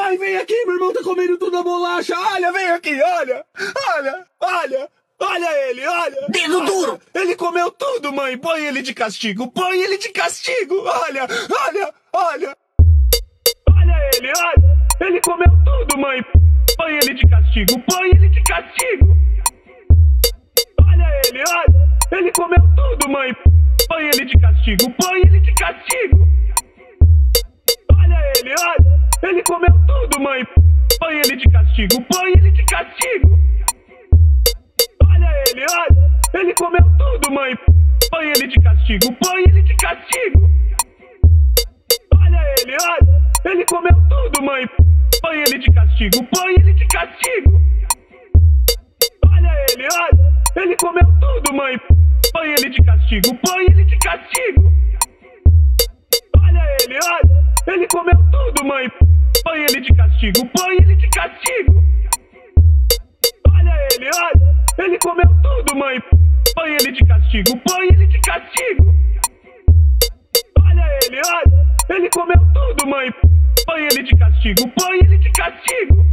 Ai, vem aqui, meu irmão tá comendo toda a bolacha. Olha, vem aqui, olha. Olha, olha. Olha ele, olha. Dedo duro. Ele comeu tudo, mãe. Põe ele de castigo. Põe ele de castigo. Olha, olha, olha. Olha ele, olha. Ele comeu tudo, mãe. Põe ele de castigo. Põe ele de castigo. Olha ele, olha. Ele comeu tudo, mãe. Põe ele de castigo. Põe ele de castigo. Olha ele, olha. Ele comeu tudo, mãe. Põe ele de castigo. Põe ele de castigo. Olha ele, olha. Ele comeu tudo, mãe. Põe ele de castigo. Põe ele de castigo. Olha ele, olha. Ele comeu tudo, mãe. Põe ele de castigo. Põe ele de castigo. Olha ele, olha. Ele comeu tudo, mãe. Põe ele de castigo. Põe ele de castigo. Olha ele, olha. Ele comeu tudo, mãe. Põe ele de castigo. Põe ele de castigo. Olha ele, olha. Ele comeu tudo, mãe. Põe ele de castigo. Põe ele de castigo. Olha ele, olha. Ele comeu tudo, mãe. Põe ele de castigo. Põe ele de castigo.